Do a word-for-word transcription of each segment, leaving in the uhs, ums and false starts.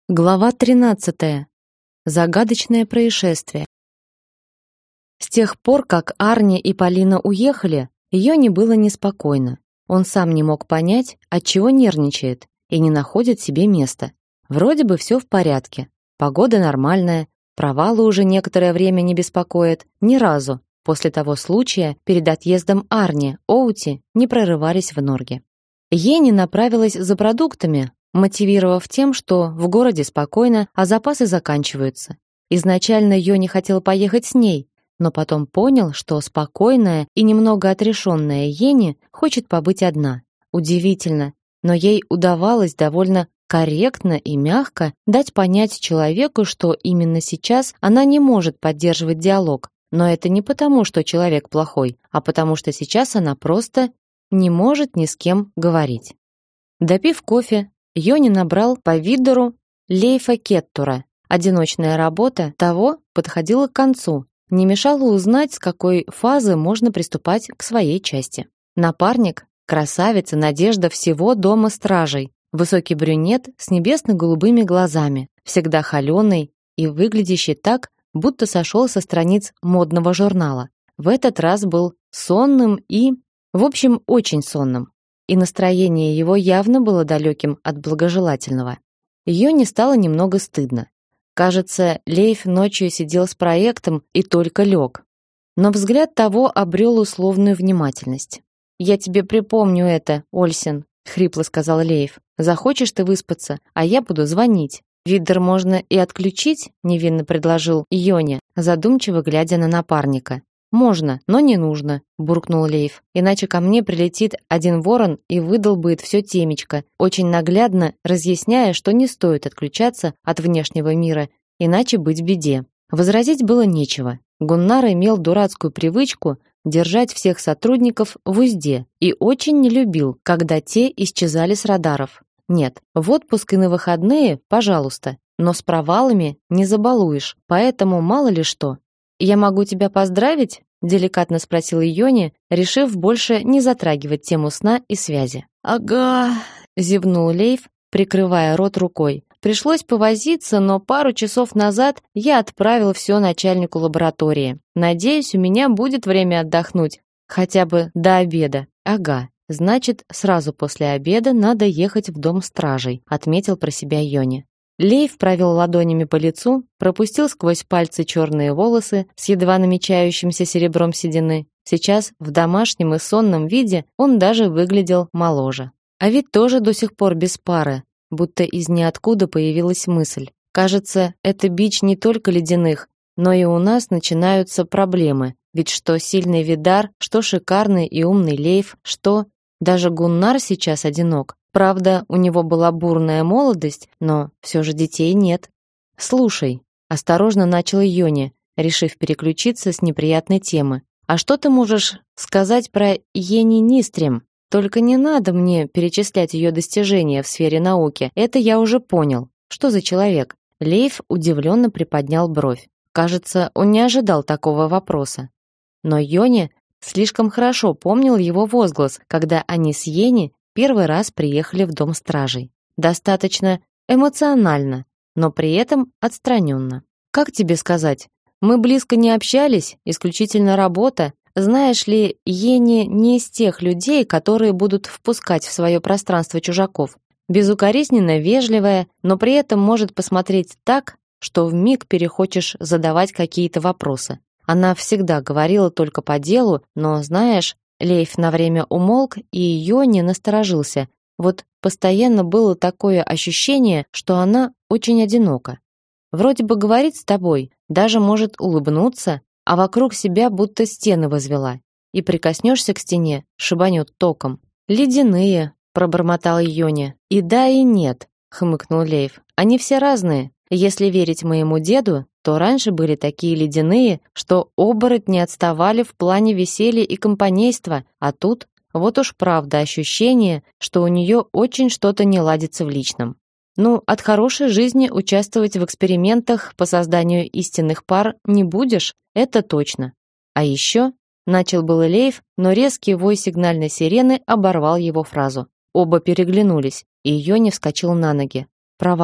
Глава тринадцатая. Загадочное происшествие. С тех пор, как Арни и Полина уехали, Йоне было неспокойно. Он сам не мог понять, отчего нервничает и не находит себе места. Вроде бы все в порядке. Погода нормальная, провалы уже некоторое время не беспокоят. Ни разу после того случая перед отъездом Арни Оути не прорывались в Норге. Йене направилась за продуктами, мотивировав тем, что в городе спокойно, а запасы заканчиваются. Изначально Йоне хотел поехать с ней, но потом понял, что спокойная и немного отрешенная Йене хочет побыть одна. Удивительно, но ей удавалось довольно корректно и мягко дать понять человеку, что именно сейчас она не может поддерживать диалог. Но это не потому, что человек плохой, а потому что сейчас она просто не может ни с кем говорить. Допив кофе, Йоне набрал по Видеру Лейфа Кеттура. Одиночная работа того подходила к концу. Не мешало узнать, с какой фазы можно приступать к своей части. Напарник — красавица, надежда всего дома стражей. Высокий брюнет с небесно-голубыми глазами, всегда холеный и выглядящий так, будто сошел со страниц модного журнала. В этот раз был сонным и, в общем, очень сонным. И настроение его явно было далеким от благожелательного. Йоне стало немного стыдно. Кажется, Лейф ночью сидел с проектом и только лег. Но взгляд того обрел условную внимательность. «Я тебе припомню это, Ольсен», — хрипло сказал Лейф. «Захочешь ты выспаться, а я буду звонить». «Видер можно и отключить?» — невинно предложил Йоне, задумчиво глядя на напарника. «Можно, но не нужно», — буркнул Лейф. «Иначе ко мне прилетит один ворон и выдолбает все темечко, очень наглядно разъясняя, что не стоит отключаться от внешнего мира, иначе быть в беде». Возразить было нечего. Гуннар имел дурацкую привычку держать всех сотрудников в узде и очень не любил, когда те исчезали с радаров. Нет, в отпуск и на выходные, пожалуйста, но с провалами не забалуешь, поэтому мало ли что. «Я могу тебя поздравить?» — деликатно спросил Йоне, решив больше не затрагивать тему сна и связи. «Ага», — зевнул Лейф, прикрывая рот рукой. «Пришлось повозиться, но пару часов назад я отправил все начальнику лаборатории. Надеюсь, у меня будет время отдохнуть, хотя бы до обеда». «Ага, значит, сразу после обеда надо ехать в дом стражей», — отметил про себя Йоне. Лейф провел ладонями по лицу, пропустил сквозь пальцы черные волосы с едва намечающимся серебром седины. Сейчас в домашнем и сонном виде он даже выглядел моложе. А ведь тоже до сих пор без пары, будто из ниоткуда появилась мысль. Кажется, это бич не только ледяных, но и у нас начинаются проблемы. Ведь что сильный Видар, что шикарный и умный Лейф, что даже Гуннар сейчас одинок. Правда, у него была бурная молодость, но все же детей нет. «Слушай», — осторожно начал Йоне, решив переключиться с неприятной темы. «А что ты можешь сказать про Йенни Нистрем? Только не надо мне перечислять ее достижения в сфере науки, это я уже понял. Что за человек?» Лейф удивленно приподнял бровь. Кажется, он не ожидал такого вопроса. Но Йоне слишком хорошо помнил его возглас, когда они с Йенни первый раз приехали в дом стражей. Достаточно эмоционально, но при этом отстраненно. Как тебе сказать? Мы близко не общались, исключительно работа. Знаешь ли, Йенни не из тех людей, которые будут впускать в свое пространство чужаков. Безукоризненно вежливая, но при этом может посмотреть так, что вмиг перехочешь задавать какие-то вопросы. Она всегда говорила только по делу, но, знаешь, Лейф на время умолк, и Йоне насторожился. Вот постоянно было такое ощущение, что она очень одинока. Вроде бы говорит с тобой, даже может улыбнуться, а вокруг себя будто стены возвела. И прикоснешься к стене, шибанет током. «Ледяные», — пробормотал Йоне. «И да, и нет», — хмыкнул Лейф. «Они все разные. Если верить моему деду, то раньше были такие ледяные, что оборотни отставали в плане веселья и компанейства, а тут вот уж правда ощущение, что у нее очень что-то не ладится в личном. Ну, от хорошей жизни участвовать в экспериментах по созданию истинных пар не будешь, это точно. А еще, начал было Лейф, но резкий вой сигнальной сирены оборвал его фразу. Оба переглянулись, и Йоне вскочил на ноги. Провал.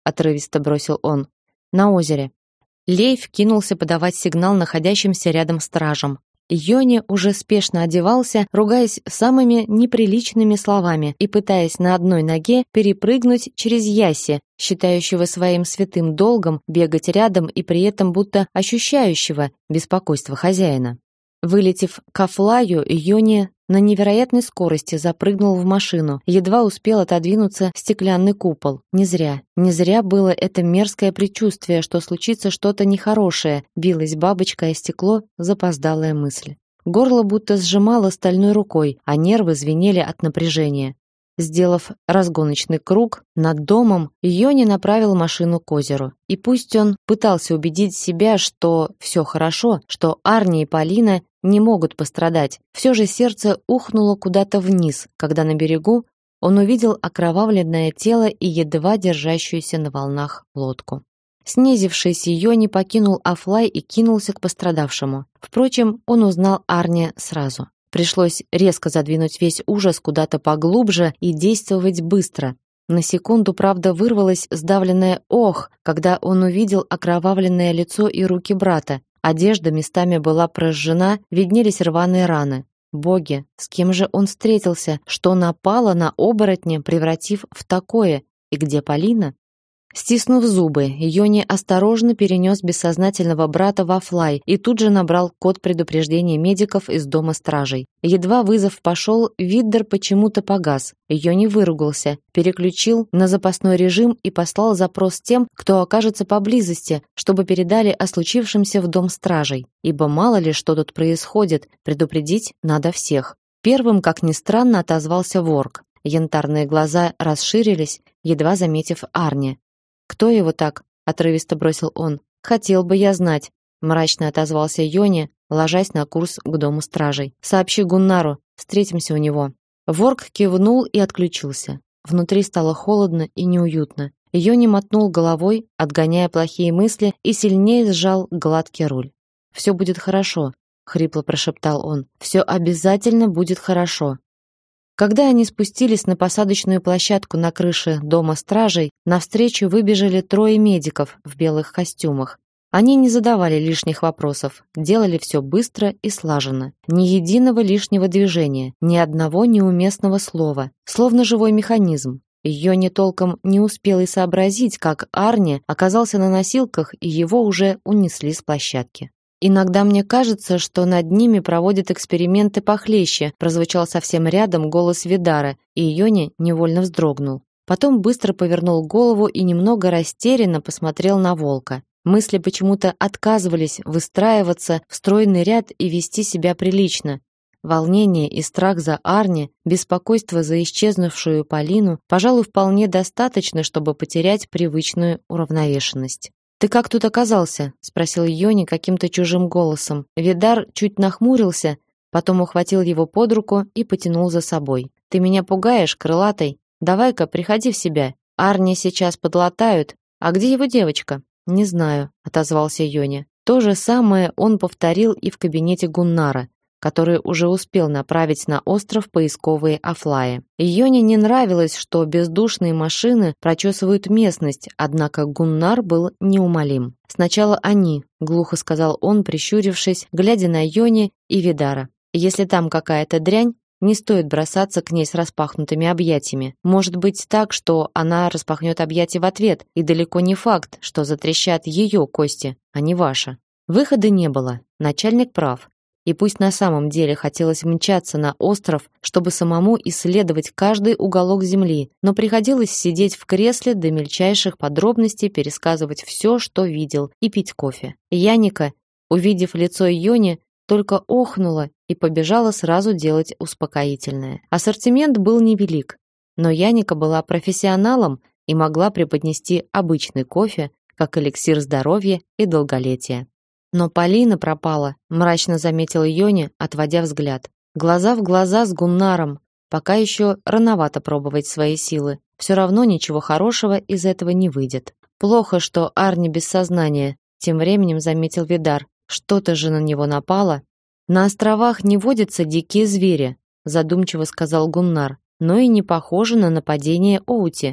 отрывисто бросил он. На озере. Лейф кинулся подавать сигнал находящимся рядом стражам. Йони уже спешно одевался, ругаясь самыми неприличными словами и пытаясь на одной ноге перепрыгнуть через Яси, считающего своим святым долгом бегать рядом и при этом будто ощущающего беспокойство хозяина. Вылетев к Афлаю, Йони на невероятной скорости запрыгнул в машину, едва успел отодвинуться стеклянный купол. Не зря, не зря было это мерзкое предчувствие, что случится что-то нехорошее, билась бабочка о стекло запоздалая мысль. Горло будто сжимало стальной рукой, а нервы звенели от напряжения. Сделав разгоночный круг над домом, Йони направил машину к озеру. И пусть он пытался убедить себя, что все хорошо, что Арни и Полина не могут пострадать, все же сердце ухнуло куда-то вниз, когда на берегу он увидел окровавленное тело и едва держащуюся на волнах лодку. Снизившись, Йони покинул Афлай и кинулся к пострадавшему. Впрочем, он узнал Арни сразу. Пришлось резко задвинуть весь ужас куда-то поглубже и действовать быстро. На секунду, правда, вырвалось сдавленное «ох», когда он увидел окровавленное лицо и руки брата. Одежда местами была прожжена, виднелись рваные раны. Боги, с кем же он встретился, что напало на оборотня, превратив в такое? И где Полина? Стиснув зубы, Йони осторожно перенес бессознательного брата в Афлай и тут же набрал код предупреждения медиков из дома стражей. Едва вызов пошел, Виддер почему-то погас. Йони выругался, переключил на запасной режим и послал запрос тем, кто окажется поблизости, чтобы передали о случившемся в дом стражей. Ибо мало ли что тут происходит, предупредить надо всех. Первым, как ни странно, отозвался Ворк. Янтарные глаза расширились, едва заметив Арни. «Кто его так?» — отрывисто бросил он. «Хотел бы я знать», — мрачно отозвался Йони, ложась на курс к дому стражей. «Сообщи Гуннару, встретимся у него». Ворк кивнул и отключился. Внутри стало холодно и неуютно. Йони мотнул головой, отгоняя плохие мысли, и сильнее сжал гладкий руль. «Все будет хорошо», — хрипло прошептал он. «Все обязательно будет хорошо». Когда они спустились на посадочную площадку на крыше дома стражей, навстречу выбежали трое медиков в белых костюмах. Они не задавали лишних вопросов, делали все быстро и слаженно. Ни единого лишнего движения, ни одного неуместного слова, словно живой механизм. Йони толком не успел и сообразить, как Арни оказался на носилках, и его уже унесли с площадки. «Иногда мне кажется, что над ними проводят эксперименты похлеще», прозвучал совсем рядом голос Видара, и Йони невольно вздрогнул. Потом быстро повернул голову и немного растерянно посмотрел на волка. Мысли почему-то отказывались выстраиваться в стройный ряд и вести себя прилично. Волнение и страх за Арни, беспокойство за исчезнувшую Полину, пожалуй, вполне достаточно, чтобы потерять привычную уравновешенность. «Ты как тут оказался?» — спросил Йони каким-то чужим голосом. Видар чуть нахмурился, потом ухватил его под руку и потянул за собой. «Ты меня пугаешь, крылатый? Давай-ка приходи в себя. Арни сейчас подлатают. А где его девочка?» «Не знаю», — отозвался Йони. То же самое он повторил и в кабинете Гуннара, который уже успел направить на остров поисковые Афлаи. Йони не нравилось, что бездушные машины прочесывают местность, однако Гуннар был неумолим. «Сначала они», — глухо сказал он, прищурившись, глядя на Йони и Видара. «Если там какая-то дрянь, не стоит бросаться к ней с распахнутыми объятиями. Может быть так, что она распахнет объятия в ответ, и далеко не факт, что затрещат ее кости, а не ваши». Выхода не было. Начальник прав. И пусть на самом деле хотелось мчаться на остров, чтобы самому исследовать каждый уголок земли, но приходилось сидеть в кресле до мельчайших подробностей пересказывать все, что видел, и пить кофе. Яника, увидев лицо Йони, только охнула и побежала сразу делать успокоительное. Ассортимент был невелик, но Яника была профессионалом и могла преподнести обычный кофе, как эликсир здоровья и долголетия. «Но Полина пропала», — мрачно заметил Йони, отводя взгляд. Глаза в глаза с Гуннаром. Пока еще рановато пробовать свои силы. Все равно ничего хорошего из этого не выйдет. Плохо, что Арни без сознания, тем временем заметил Видар. Что-то же на него напало. На островах не водятся дикие звери, задумчиво сказал Гуннар. Но и не похоже на нападение Оути.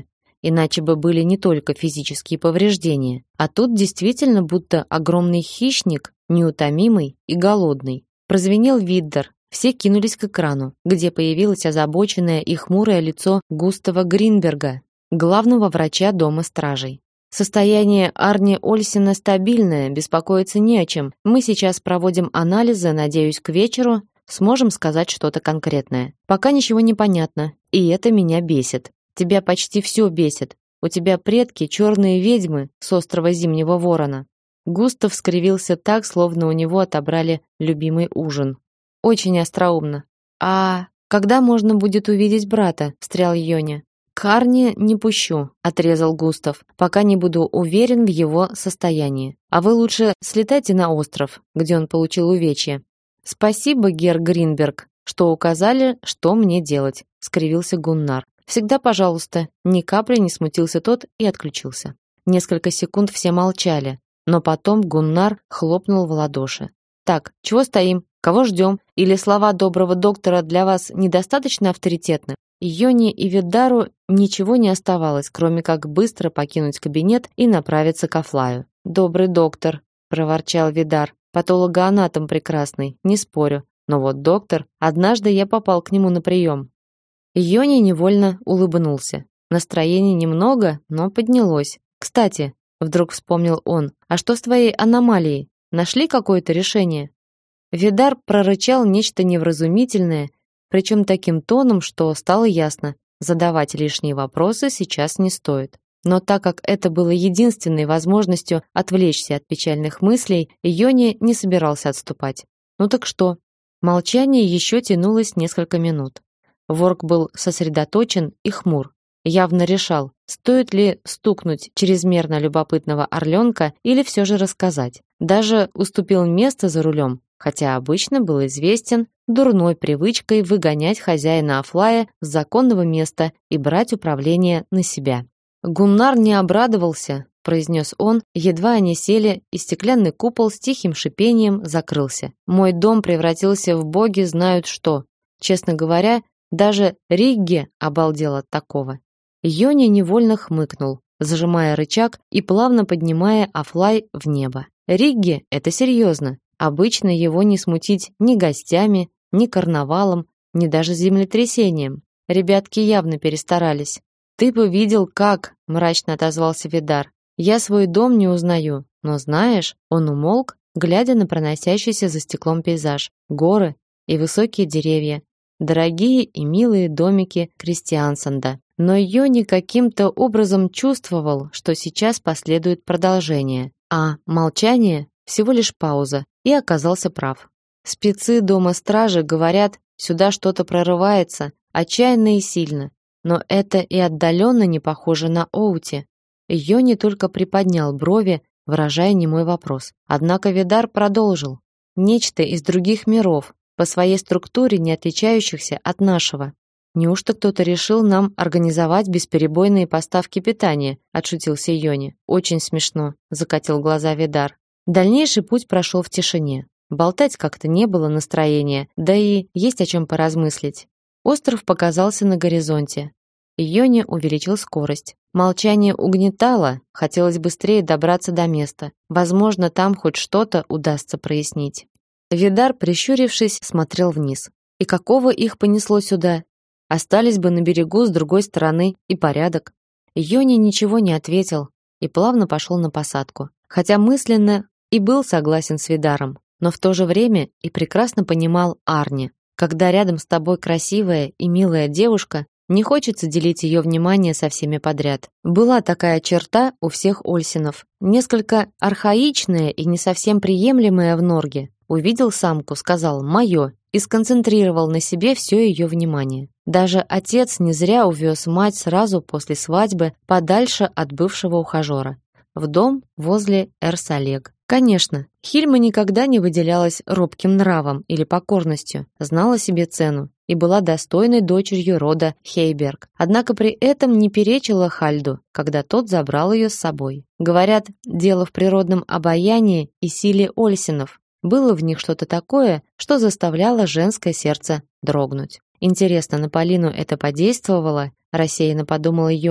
иначе бы были не только физические повреждения, а тут действительно будто огромный хищник, неутомимый и голодный. Прозвенел Виддер. Все кинулись к экрану, где появилось озабоченное и хмурое лицо Густава Гринберга, главного врача дома стражей. Состояние Арни Ольсена стабильное, беспокоиться не о чем. Мы сейчас проводим анализы, надеюсь, к вечеру сможем сказать что-то конкретное. Пока ничего не понятно, и это меня бесит. Тебя почти все бесит. У тебя предки черные ведьмы с острова Зимнего Ворона. Густав скривился так, словно у него отобрали любимый ужин. Очень остроумно. А когда можно будет увидеть брата? Встрял Йоня. К Арни не пущу, отрезал Густав, пока не буду уверен в его состоянии. А вы лучше слетайте на остров, где он получил увечья. Спасибо, гер Гринберг, что указали, что мне делать, скривился Гуннар. Всегда, пожалуйста. Ни капли не смутился тот и отключился. Несколько секунд все молчали, но потом Гуннар хлопнул в ладоши. Так, чего стоим? Кого ждем? Или слова доброго доктора для вас недостаточно авторитетны? Йоне и Виддару ничего не оставалось, кроме как быстро покинуть кабинет и направиться к Афлаю. «Добрый доктор», – проворчал Виддар, – «патологоанатом прекрасный, не спорю. Но вот доктор, однажды я попал к нему на прием». Йоне невольно улыбнулся. Настроение немного, но поднялось. «Кстати», – вдруг вспомнил он, – «а что с твоей аномалией? Нашли какое-то решение?» Виддар прорычал нечто невразумительное, причем таким тоном, что стало ясно, задавать лишние вопросы сейчас не стоит. Но так как это было единственной возможностью отвлечься от печальных мыслей, Йони не собирался отступать. Ну так что? Молчание еще тянулось несколько минут. Ворк был сосредоточен и хмур. Явно решал, стоит ли стукнуть чрезмерно любопытного орленка или все же рассказать. Даже уступил место за рулем, хотя обычно был известен дурной привычкой выгонять хозяина Афлая с законного места и брать управление на себя. Гуннар не обрадовался, произнес он, едва они сели, и стеклянный купол с тихим шипением закрылся. Мой дом превратился в боги знают что. Честно говоря, даже Ригге обалдел от такого. Йони невольно хмыкнул, зажимая рычаг и плавно поднимая Афлай в небо. Ригге — это серьезно. Обычно его не смутить ни гостями, ни карнавалом, ни даже землетрясением. Ребятки явно перестарались. «Ты бы видел, как!» — мрачно отозвался Виддар. «Я свой дом не узнаю, но знаешь...» Он умолк, глядя на проносящийся за стеклом пейзаж. Горы и высокие деревья. Дорогие и милые домики Кристиансанда. Но Йони каким-то образом чувствовал, что сейчас последует продолжение. А молчание — всего лишь пауза, и оказался прав. Спецы дома стражи говорят, сюда что-то прорывается, отчаянно и сильно. Но это и отдаленно не похоже на Оути. Йони только приподнял брови, выражая немой вопрос. Однако Виддар продолжил. Нечто из других миров, по своей структуре не отличающихся от нашего. Неужто кто-то решил нам организовать бесперебойные поставки питания? Отшутился Йони. Очень смешно, закатил глаза Виддар. Дальнейший путь прошел в тишине. Болтать как-то не было настроения, да и есть о чем поразмыслить. Остров показался на горизонте. Йони увеличил скорость. Молчание угнетало, хотелось быстрее добраться до места. Возможно, там хоть что-то удастся прояснить. Виддар, прищурившись, смотрел вниз. И какого их понесло сюда? Остались бы на берегу с другой стороны, и порядок. Йони ничего не ответил и плавно пошел на посадку. Хотя мысленно и был согласен с Виддаром, но в то же время и прекрасно понимал Арни. Когда рядом с тобой красивая и милая девушка, не хочется делить ее внимание со всеми подряд. Была такая черта у всех Ольсенов, несколько архаичная и не совсем приемлемая в Норге. Увидел самку, сказал «моё» и сконцентрировал на себе все ее внимание. Даже отец не зря увез мать сразу после свадьбы подальше от бывшего ухажера, в дом возле Эрсалег. Конечно, Хильма никогда не выделялась робким нравом или покорностью, знала себе цену и была достойной дочерью рода Хейберг. Однако при этом не перечила Хальду, когда тот забрал ее с собой. Говорят, дело в природном обаянии и силе Ольсенов. Было в них что-то такое, что заставляло женское сердце дрогнуть. Интересно, на Полину это подействовало? Рассеянно подумала Йони.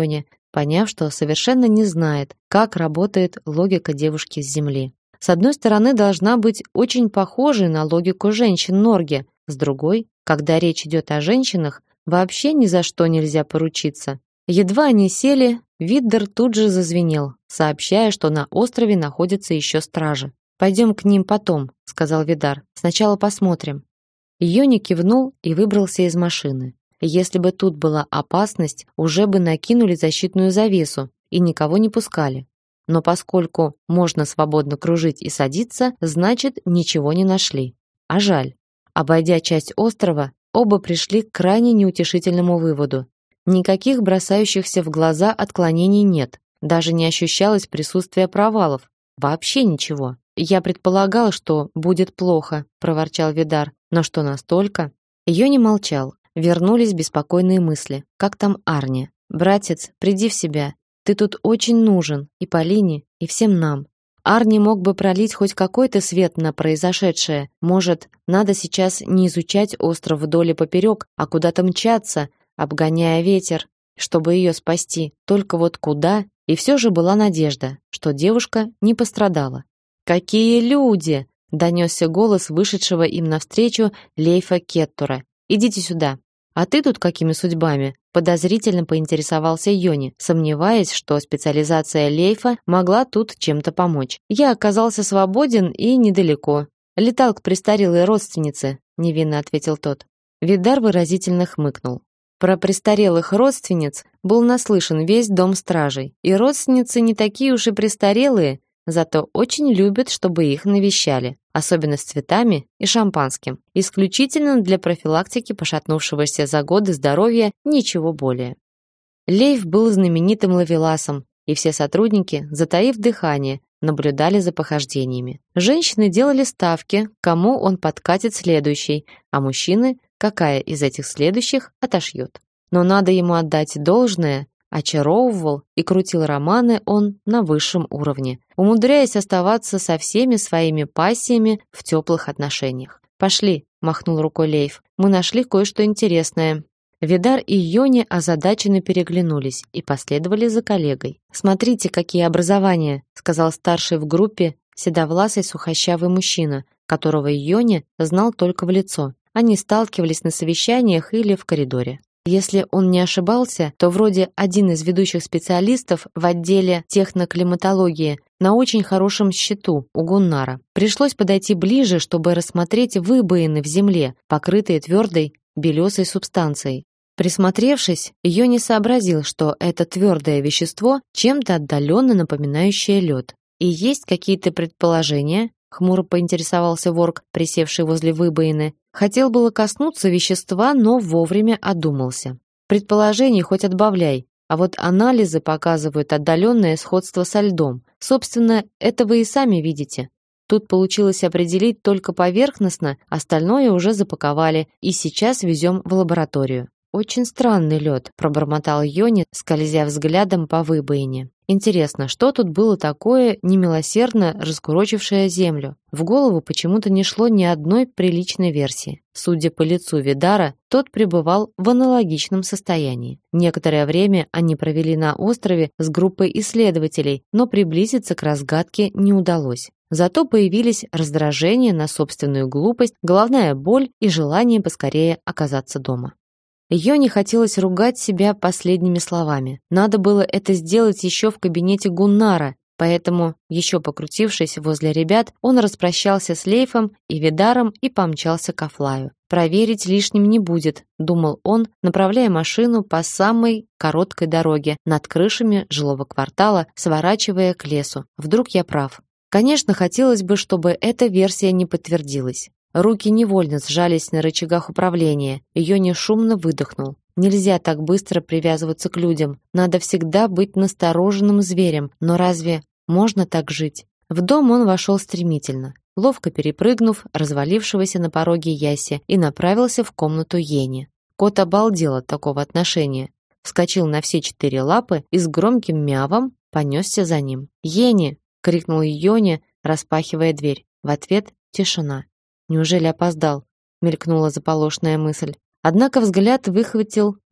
поняв, что совершенно не знает, как работает логика девушки с Земли. С одной стороны, должна быть очень похожей на логику женщин Норге, с другой, когда речь идет о женщинах, вообще ни за что нельзя поручиться. Едва они сели, Виддер тут же зазвенел, сообщая, что на острове находятся еще стражи. «Пойдем к ним потом», — сказал Видар. «Сначала посмотрим». Йони кивнул и выбрался из машины. Если бы тут была опасность, уже бы накинули защитную завесу и никого не пускали. Но поскольку можно свободно кружить и садиться, значит, ничего не нашли. А жаль. Обойдя часть острова, оба пришли к крайне неутешительному выводу. Никаких бросающихся в глаза отклонений нет. Даже не ощущалось присутствия провалов. Вообще ничего. «Я предполагал, что будет плохо», — проворчал Видар. «Но что настолько?» Йони молчал. Вернулись беспокойные мысли. «Как там Арни? Братец, приди в себя. Ты тут очень нужен. И Полине, и всем нам. Арни мог бы пролить хоть какой-то свет на произошедшее. Может, надо сейчас не изучать остров вдоль и поперек, а куда-то мчаться, обгоняя ветер, чтобы ее спасти. Только вот куда?» И все же была надежда, что девушка не пострадала. «Какие люди!» — донесся голос вышедшего им навстречу Лейфа Кеттура. «Идите сюда». «А ты тут какими судьбами?» — подозрительно поинтересовался Йони, сомневаясь, что специализация Лейфа могла тут чем-то помочь. «Я оказался свободен и недалеко. Летал к престарелой родственнице», — невинно ответил тот. Видар выразительно хмыкнул. Про престарелых родственниц был наслышан весь дом стражей. И родственницы не такие уж и престарелые, зато очень любят, чтобы их навещали, особенно с цветами и шампанским. Исключительно для профилактики пошатнувшегося за годы здоровья, ничего более. Лейф был знаменитым ловеласом, и все сотрудники, затаив дыхание, наблюдали за похождениями. Женщины делали ставки, кому он подкатит следующий, а мужчины, какая из этих следующих отошьет. Но надо ему отдать должное, очаровывал и крутил романы он на высшем уровне, умудряясь оставаться со всеми своими пассиями в теплых отношениях. «Пошли», — махнул рукой Лейф, — «мы нашли кое-что интересное». Видар и Йони озадаченно переглянулись и последовали за коллегой. «Смотрите, какие образования», — сказал старший в группе седовласый сухощавый мужчина, которого Йони знал только в лицо. Они сталкивались на совещаниях или в коридоре. Если он не ошибался, то вроде один из ведущих специалистов в отделе техноклиматологии на очень хорошем счету у Гуннара. Пришлось подойти ближе, чтобы рассмотреть выбоины в земле, покрытые твердой белесой субстанцией. Присмотревшись, Йони сообразил, что это твердое вещество, чем-то отдаленно напоминающее лед. И есть какие-то предположения? Хмуро поинтересовался Ворк, присевший возле выбоины. Хотел было коснуться вещества, но вовремя одумался. Предположений хоть отбавляй, а вот анализы показывают отдаленное сходство со льдом. Собственно, это вы и сами видите. Тут получилось определить только поверхностно, остальное уже запаковали и сейчас везем в лабораторию. «Очень странный лед», — пробормотал Йони, скользя взглядом по выбоине. «Интересно, что тут было такое немилосердно раскурочившее землю?» В голову почему-то не шло ни одной приличной версии. Судя по лицу Видара, тот пребывал в аналогичном состоянии. Некоторое время они провели на острове с группой исследователей, но приблизиться к разгадке не удалось. Зато появились раздражение на собственную глупость, головная боль и желание поскорее оказаться дома. Йони хотелось ругать себя последними словами. Надо было это сделать еще в кабинете Гуннара, поэтому, еще покрутившись возле ребят, он распрощался с Лейфом и Видаром и помчался к Афлаю. «Проверить лишним не будет», — думал он, направляя машину по самой короткой дороге над крышами жилого квартала, сворачивая к лесу. Вдруг я прав. Конечно, хотелось бы, чтобы эта версия не подтвердилась. Руки невольно сжались на рычагах управления. Йони шумно выдохнул. Нельзя так быстро привязываться к людям. Надо всегда быть настороженным зверем. Но разве можно так жить? В дом он вошел стремительно, ловко перепрыгнув развалившегося на пороге Яси, и направился в комнату Йени. Кот обалдел от такого отношения. Вскочил на все четыре лапы и с громким мявом понесся за ним. «Йени!» — крикнул Йони, распахивая дверь. В ответ тишина. «Неужели опоздал?» — мелькнула заполошная мысль. Однако взгляд выхватил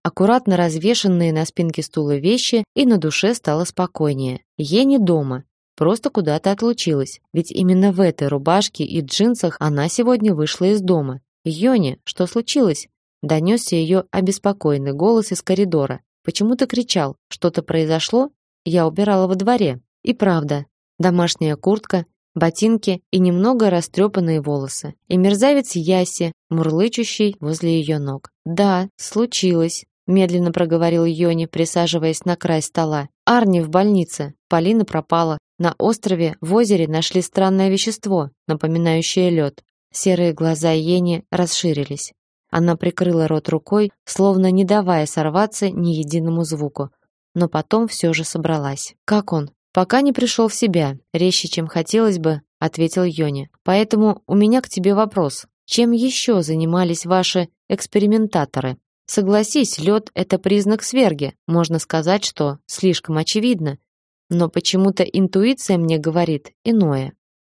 аккуратно развешанные на спинке стула вещи, и на душе стало спокойнее. Ени дома, просто куда-то отлучилась, ведь именно в этой рубашке и джинсах она сегодня вышла из дома. «Йони, что случилось?» Донесся ее обеспокоенный голос из коридора. «Почему ты кричал? Что-то произошло? Я убирала во дворе». И правда, домашняя куртка, ботинки и немного растрепанные волосы. И мерзавец Яси, мурлычущий возле ее ног. «Да, случилось», — медленно проговорил Йони, присаживаясь на край стола. «Арни в больнице. Полина пропала. На острове в озере нашли странное вещество, напоминающее лед». Серые глаза Йени расширились. Она прикрыла рот рукой, словно не давая сорваться ни единому звуку, но потом все же собралась. «Как он?» «Пока не пришел в себя, резче, чем хотелось бы», — ответил Йони. «Поэтому у меня к тебе вопрос. Чем еще занимались ваши экспериментаторы? Согласись, лед — это признак сверги. Можно сказать, что слишком очевидно. Но почему-то интуиция мне говорит иное».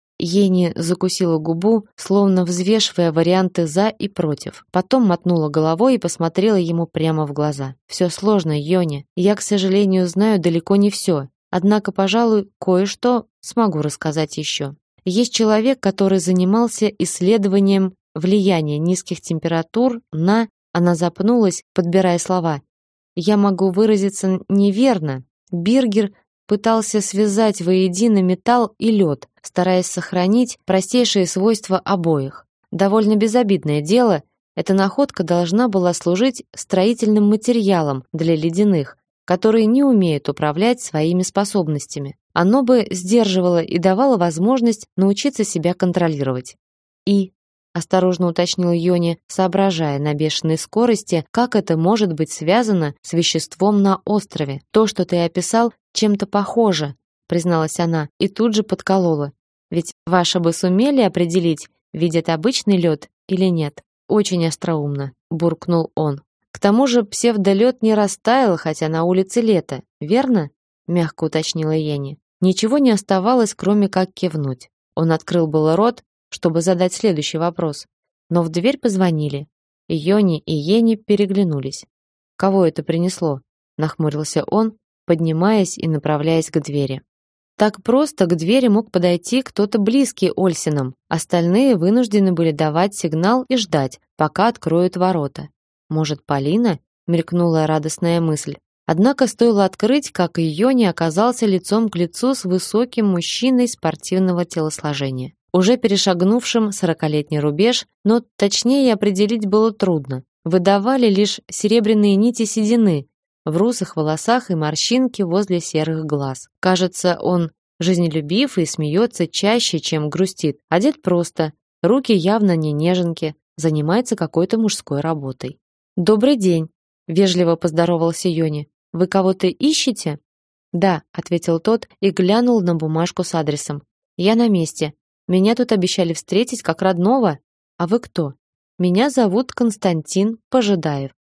Йени закусила губу, словно взвешивая варианты «за» и «против». Потом мотнула головой и посмотрела ему прямо в глаза. «Все сложно, Йони. Я, к сожалению, знаю далеко не все. Однако, пожалуй, кое-что смогу рассказать еще. Есть человек, который занимался исследованием влияния низких температур на...» Она запнулась, подбирая слова. «Я могу выразиться неверно. Биргер пытался связать воедино металл и лед, стараясь сохранить простейшие свойства обоих. Довольно безобидное дело, эта находка должна была служить строительным материалом для ледяных, которые не умеют управлять своими способностями. Оно бы сдерживало и давало возможность научиться себя контролировать. И, осторожно уточнил Йони, соображая на бешеной скорости, как это может быть связано с веществом на острове. То, что ты описал, чем-то похоже, призналась она и тут же подколола. Ведь ваши бы сумели определить, видят обычный лед или нет. Очень остроумно, буркнул он. К тому же псевдолед не растаял, хотя на улице лето, верно? Мягко уточнила Йени. Ничего не оставалось, кроме как кивнуть. Он открыл было рот, чтобы задать следующий вопрос, но в дверь позвонили. И Йони и Йени переглянулись. Кого это принесло? Нахмурился он, поднимаясь и направляясь к двери. Так просто к двери мог подойти кто-то близкий Ольсенам. Остальные вынуждены были давать сигнал и ждать, пока откроют ворота. Может, Полина? Мелькнула радостная мысль. Однако стоило открыть, как Йони оказался лицом к лицу с высоким мужчиной спортивного телосложения, уже перешагнувшим сорокалетний рубеж, но точнее определить было трудно. Выдавали лишь серебряные нити седины в русых волосах и морщинки возле серых глаз. Кажется, он жизнелюбив и смеется чаще, чем грустит. Одет просто, руки явно не неженки, занимается какой-то мужской работой. «Добрый день», — вежливо поздоровался Йони. «Вы кого-то ищете?» «Да», — ответил тот и глянул на бумажку с адресом. «Я на месте. Меня тут обещали встретить как родного. А вы кто?» «Меня зовут Константин Пожидаев.